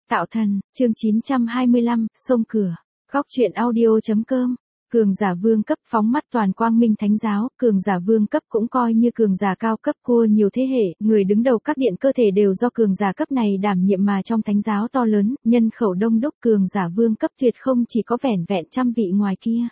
Tạo thần, chương 925, sông cửa. Góc truyện audio.com. Cường giả vương cấp phóng mắt toàn quang minh thánh giáo, cường giả vương cấp cũng coi như cường giả cao cấp cua nhiều thế hệ, người đứng đầu các điện cơ thể đều do cường giả cấp này đảm nhiệm mà trong thánh giáo to lớn, nhân khẩu đông đúc cường giả vương cấp tuyệt không chỉ có vẻn vẹn trăm vị ngoài kia.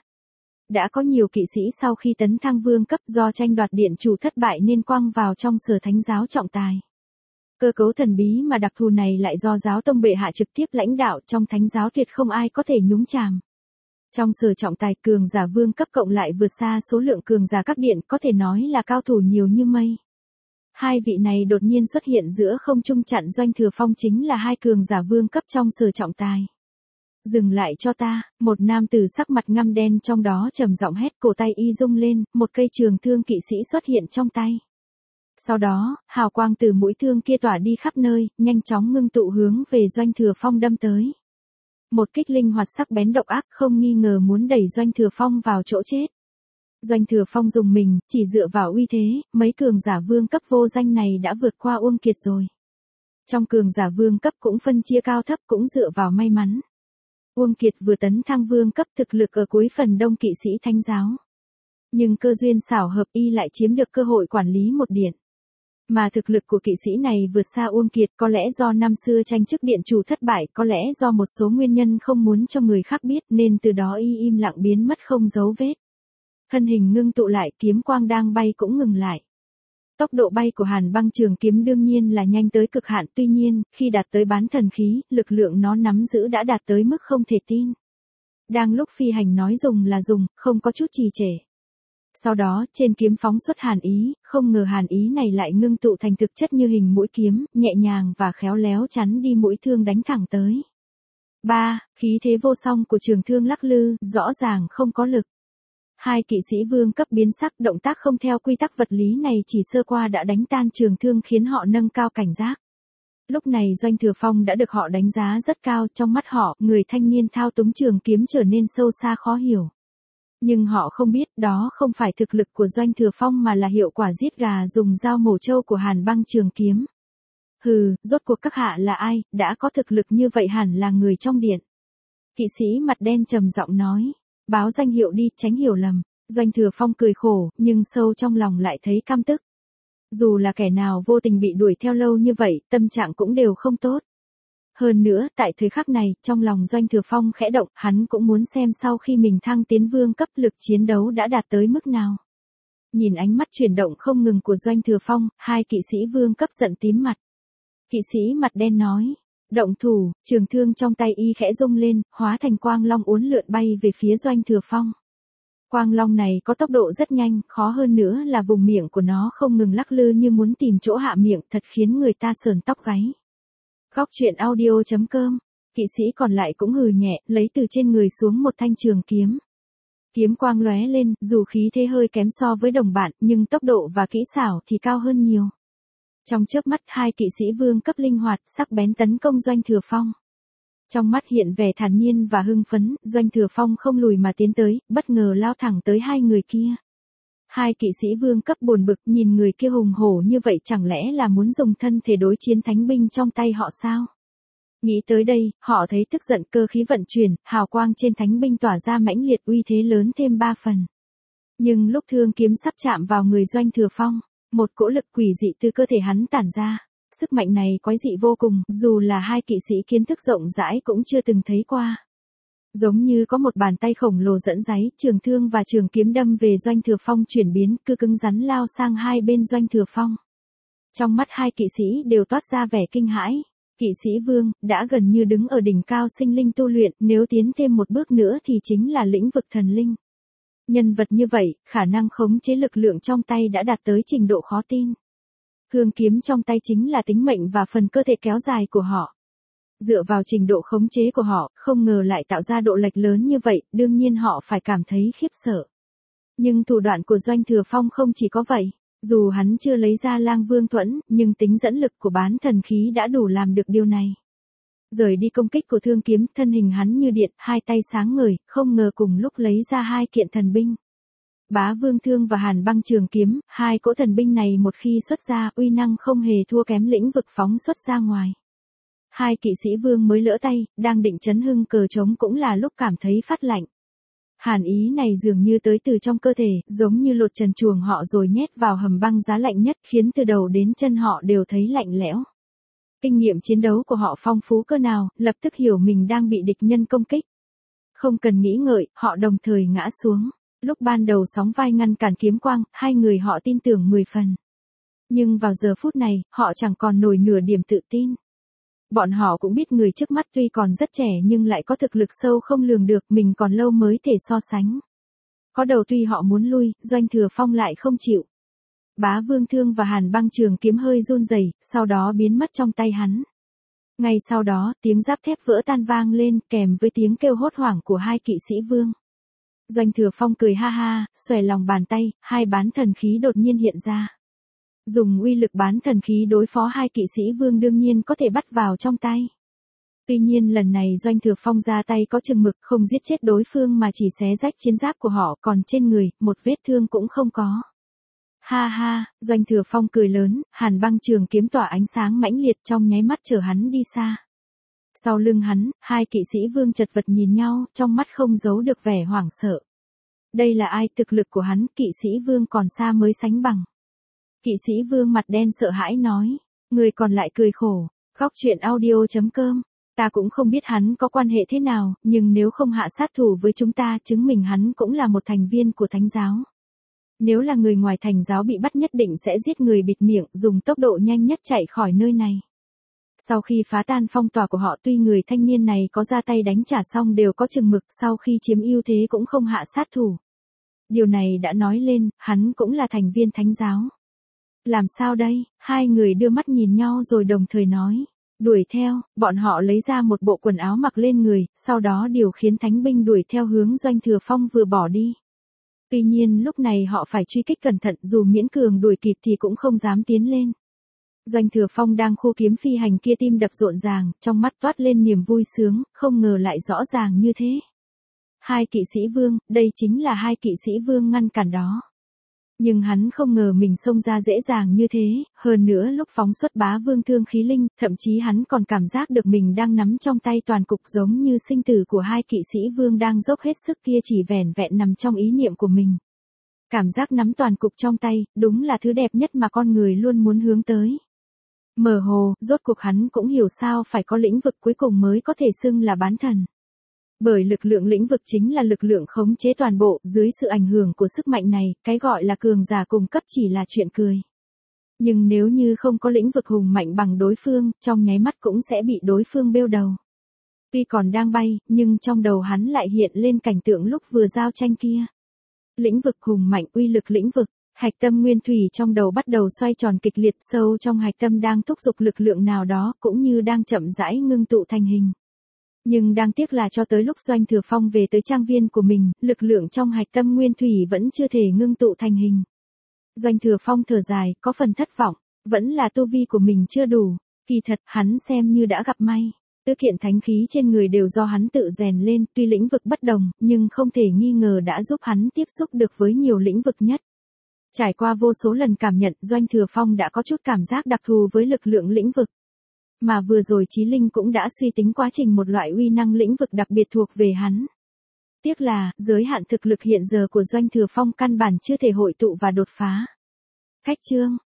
Đã có nhiều kỵ sĩ sau khi tấn thăng vương cấp do tranh đoạt điện chủ thất bại nên quăng vào trong sở thánh giáo trọng tài. Cơ cấu thần bí mà đặc thù này lại do giáo tông bệ hạ trực tiếp lãnh đạo trong thánh giáo tuyệt không ai có thể nhúng chàm. Trong sở trọng tài cường giả vương cấp cộng lại vượt xa số lượng cường giả các điện có thể nói là cao thủ nhiều như mây. Hai vị này đột nhiên xuất hiện giữa không trung chặn Doanh Thừa Phong chính là hai cường giả vương cấp trong sở trọng tài. Dừng lại cho ta, một nam tử sắc mặt ngăm đen trong đó trầm giọng hét, cổ tay y rung lên, một cây trường thương kỵ sĩ xuất hiện trong tay. Sau đó, hào quang từ mũi thương kia tỏa đi khắp nơi, nhanh chóng ngưng tụ hướng về Doanh Thừa Phong đâm tới. Một kích linh hoạt sắc bén độc ác không nghi ngờ muốn đẩy Doanh Thừa Phong vào chỗ chết. Doanh Thừa Phong dùng mình, chỉ dựa vào uy thế, mấy cường giả vương cấp vô danh này đã vượt qua Uông Kiệt rồi. Trong cường giả vương cấp cũng phân chia cao thấp cũng dựa vào may mắn. Uông Kiệt vừa tấn thăng vương cấp thực lực ở cuối phần đông kỵ sĩ thánh giáo. Nhưng cơ duyên xảo hợp y lại chiếm được cơ hội quản lý một điện. Mà thực lực của kỵ sĩ này vượt xa Uông Kiệt, có lẽ do năm xưa tranh chức điện chủ thất bại, có lẽ do một số nguyên nhân không muốn cho người khác biết nên từ đó y im lặng biến mất không dấu vết. Thân hình ngưng tụ lại, kiếm quang đang bay cũng ngừng lại. Tốc độ bay của Hàn Băng trường kiếm đương nhiên là nhanh tới cực hạn, tuy nhiên, khi đạt tới bán thần khí, lực lượng nó nắm giữ đã đạt tới mức không thể tin. Đang lúc phi hành nói dùng là dùng, không có chút trì trệ. Sau đó, trên kiếm phóng xuất hàn ý, không ngờ hàn ý này lại ngưng tụ thành thực chất như hình mũi kiếm, nhẹ nhàng và khéo léo chắn đi mũi thương đánh thẳng tới. 3. Khí thế vô song của trường thương lắc lư, rõ ràng không có lực. Hai kỵ sĩ vương cấp biến sắc, động tác không theo quy tắc vật lý này chỉ sơ qua đã đánh tan trường thương khiến họ nâng cao cảnh giác. Lúc này Doanh Thừa Phong đã được họ đánh giá rất cao, trong mắt họ, người thanh niên thao túng trường kiếm trở nên sâu xa khó hiểu. Nhưng họ không biết đó không phải thực lực của Doanh Thừa Phong mà là hiệu quả giết gà dùng dao mổ trâu của Hàn Băng trường kiếm. Hừ, rốt cuộc các hạ là ai, đã có thực lực như vậy hẳn là người trong điện. Kỵ sĩ mặt đen trầm giọng nói, báo danh hiệu đi, tránh hiểu lầm. Doanh Thừa Phong cười khổ, nhưng sâu trong lòng lại thấy căm tức. Dù là kẻ nào vô tình bị đuổi theo lâu như vậy, tâm trạng cũng đều không tốt. Hơn nữa, tại thời khắc này, trong lòng Doanh Thừa Phong khẽ động, hắn cũng muốn xem sau khi mình thăng tiến vương cấp lực chiến đấu đã đạt tới mức nào. Nhìn ánh mắt chuyển động không ngừng của Doanh Thừa Phong, hai kỵ sĩ vương cấp giận tím mặt. Kỵ sĩ mặt đen nói, động thủ, trường thương trong tay y khẽ rung lên, hóa thành quang long uốn lượn bay về phía Doanh Thừa Phong. Quang long này có tốc độ rất nhanh, khó hơn nữa là vùng miệng của nó không ngừng lắc lư như muốn tìm chỗ hạ miệng, thật khiến người ta sờn tóc gáy. Góc truyện audio.com. Kỵ sĩ còn lại cũng hừ nhẹ, lấy từ trên người xuống một thanh trường kiếm. Kiếm quang lóe lên, dù khí thế hơi kém so với đồng bạn, nhưng tốc độ và kỹ xảo thì cao hơn nhiều. Trong chớp mắt hai kỵ sĩ vương cấp linh hoạt, sắc bén tấn công Doanh Thừa Phong. Trong mắt hiện vẻ thản nhiên và hưng phấn, Doanh Thừa Phong không lùi mà tiến tới, bất ngờ lao thẳng tới hai người kia. Hai kỵ sĩ vương cấp buồn bực nhìn người kia hùng hổ như vậy chẳng lẽ là muốn dùng thân thể đối chiến thánh binh trong tay họ sao? Nghĩ tới đây, họ thấy tức giận, cơ khí vận chuyển, hào quang trên thánh binh tỏa ra mãnh liệt, uy thế lớn thêm 3 phần. Nhưng lúc thương kiếm sắp chạm vào người Doanh Thừa Phong, một cỗ lực quỷ dị từ cơ thể hắn tản ra. Sức mạnh này quái dị vô cùng, dù là hai kỵ sĩ kiến thức rộng rãi cũng chưa từng thấy qua. Giống như có một bàn tay khổng lồ dẫn dáy, trường thương và trường kiếm đâm về Doanh Thừa Phong chuyển biến, cứ cứng rắn lao sang hai bên Doanh Thừa Phong. Trong mắt hai kỵ sĩ đều toát ra vẻ kinh hãi. Kỵ sĩ vương, đã gần như đứng ở đỉnh cao sinh linh tu luyện, nếu tiến thêm một bước nữa thì chính là lĩnh vực thần linh. Nhân vật như vậy, khả năng khống chế lực lượng trong tay đã đạt tới trình độ khó tin. Cương kiếm trong tay chính là tính mệnh và phần cơ thể kéo dài của họ. Dựa vào trình độ khống chế của họ, không ngờ lại tạo ra độ lệch lớn như vậy, đương nhiên họ phải cảm thấy khiếp sợ. Nhưng thủ đoạn của Doanh Thừa Phong không chỉ có vậy, dù hắn chưa lấy ra Lang Vương Thuẫn, nhưng tính dẫn lực của bán thần khí đã đủ làm được điều này. Rời đi công kích của thương kiếm, thân hình hắn như điện, hai tay sáng ngời, không ngờ cùng lúc lấy ra hai kiện thần binh. Bá Vương Thương và Hàn Băng trường kiếm, hai cỗ thần binh này một khi xuất ra, uy năng không hề thua kém lĩnh vực phóng xuất ra ngoài. hai kỵ sĩ vương mới lỡ tay, đang định chấn hưng cờ trống cũng là lúc cảm thấy phát lạnh. Hàn ý này dường như tới từ trong cơ thể, giống như lột trần truồng họ rồi nhét vào hầm băng giá lạnh nhất, khiến từ đầu đến chân họ đều thấy lạnh lẽo. Kinh nghiệm chiến đấu của họ phong phú cỡ nào, lập tức hiểu mình đang bị địch nhân công kích. Không cần nghĩ ngợi, họ đồng thời ngã xuống. Lúc ban đầu sóng vai ngăn cản kiếm quang, hai người họ tin tưởng 10 phần. Nhưng vào giờ phút này, họ chẳng còn nổi nửa điểm tự tin. Bọn họ cũng biết người trước mắt tuy còn rất trẻ nhưng lại có thực lực sâu không lường được, mình còn lâu mới thể so sánh. Có đầu tuy họ muốn lui, Doanh Thừa Phong lại không chịu. Bá Vương Thương và Hàn Băng Trường kiếm hơi run rẩy, sau đó biến mất trong tay hắn. Ngay sau đó, tiếng giáp thép vỡ tan vang lên, kèm với tiếng kêu hốt hoảng của hai kỵ sĩ vương. Doanh Thừa Phong cười ha ha, xòe lòng bàn tay, hai bán thần khí đột nhiên hiện ra. Dùng uy lực bán thần khí đối phó hai kỵ sĩ vương đương nhiên có thể bắt vào trong tay. Tuy nhiên lần này Doanh Thừa Phong ra tay có chừng mực, không giết chết đối phương mà chỉ xé rách chiến giáp của họ, còn trên người, một vết thương cũng không có. Ha ha, Doanh Thừa Phong cười lớn, Hàn Băng Trường kiếm tỏa ánh sáng mãnh liệt trong nháy mắt chở hắn đi xa. Sau lưng hắn, hai kỵ sĩ vương chật vật nhìn nhau, trong mắt không giấu được vẻ hoảng sợ. Đây là ai? Thực lực của hắn, kỵ sĩ vương còn xa mới sánh bằng. Kỵ sĩ vương mặt đen sợ hãi nói, người còn lại cười khổ, khóc chuyện audio.com. Ta cũng không biết hắn có quan hệ thế nào, nhưng nếu không hạ sát thủ với chúng ta, chứng minh hắn cũng là một thành viên của thánh giáo. Nếu là người ngoài thành giáo bị bắt nhất định sẽ giết người bịt miệng, dùng tốc độ nhanh nhất chạy khỏi nơi này. Sau khi phá tan phong tỏa của họ, tuy người thanh niên này có ra tay đánh trả xong đều có chừng mực, sau khi chiếm ưu thế cũng không hạ sát thủ. Điều này đã nói lên, hắn cũng là thành viên thánh giáo. Làm sao đây? Hai người đưa mắt nhìn nhau rồi đồng thời nói. Đuổi theo, bọn họ lấy ra một bộ quần áo mặc lên người, sau đó điều khiến thánh binh đuổi theo hướng Doanh Thừa Phong vừa bỏ đi. Tuy nhiên lúc này họ phải truy kích cẩn thận, dù miễn cường đuổi kịp thì cũng không dám tiến lên. Doanh Thừa Phong đang khu kiếm phi hành kia tim đập rộn ràng, trong mắt toát lên niềm vui sướng, không ngờ lại rõ ràng như thế. Hai kỵ sĩ vương, đây chính là hai kỵ sĩ vương ngăn cản đó. Nhưng hắn không ngờ mình xông ra dễ dàng như thế, hơn nữa lúc phóng xuất Bá Vương Thương khí linh, thậm chí hắn còn cảm giác được mình đang nắm trong tay toàn cục, giống như sinh tử của hai kỵ sĩ vương đang dốc hết sức kia chỉ vẻn vẹn nằm trong ý niệm của mình. Cảm giác nắm toàn cục trong tay, đúng là thứ đẹp nhất mà con người luôn muốn hướng tới. Mơ hồ, rốt cuộc hắn cũng hiểu sao phải có lĩnh vực cuối cùng mới có thể xưng là bán thần. Bởi lực lượng lĩnh vực chính là lực lượng khống chế toàn bộ, dưới sự ảnh hưởng của sức mạnh này, cái gọi là cường giả cùng cấp chỉ là chuyện cười. Nhưng nếu như không có lĩnh vực hùng mạnh bằng đối phương, trong nháy mắt cũng sẽ bị đối phương bêu đầu. Tuy còn đang bay, nhưng trong đầu hắn lại hiện lên cảnh tượng lúc vừa giao tranh kia. Lĩnh vực hùng mạnh, uy lực lĩnh vực, hạch tâm nguyên thủy trong đầu bắt đầu xoay tròn kịch liệt, sâu trong hạch tâm đang thúc giục lực lượng nào đó, cũng như đang chậm rãi ngưng tụ thành hình. Nhưng đáng tiếc là cho tới lúc Doanh Thừa Phong về tới trang viên của mình, lực lượng trong hạch tâm nguyên thủy vẫn chưa thể ngưng tụ thành hình. Doanh Thừa Phong thở dài, có phần thất vọng, vẫn là tu vi của mình chưa đủ, kỳ thật hắn xem như đã gặp may. Tứ kiện thánh khí trên người đều do hắn tự rèn lên, tuy lĩnh vực bất đồng, nhưng không thể nghi ngờ đã giúp hắn tiếp xúc được với nhiều lĩnh vực nhất. Trải qua vô số lần cảm nhận, Doanh Thừa Phong đã có chút cảm giác đặc thù với lực lượng lĩnh vực. Mà vừa rồi Chí Linh cũng đã suy tính quá trình một loại uy năng lĩnh vực đặc biệt thuộc về hắn. Tiếc là, giới hạn thực lực hiện giờ của Doanh Thừa Phong căn bản chưa thể hội tụ và đột phá. Cách chương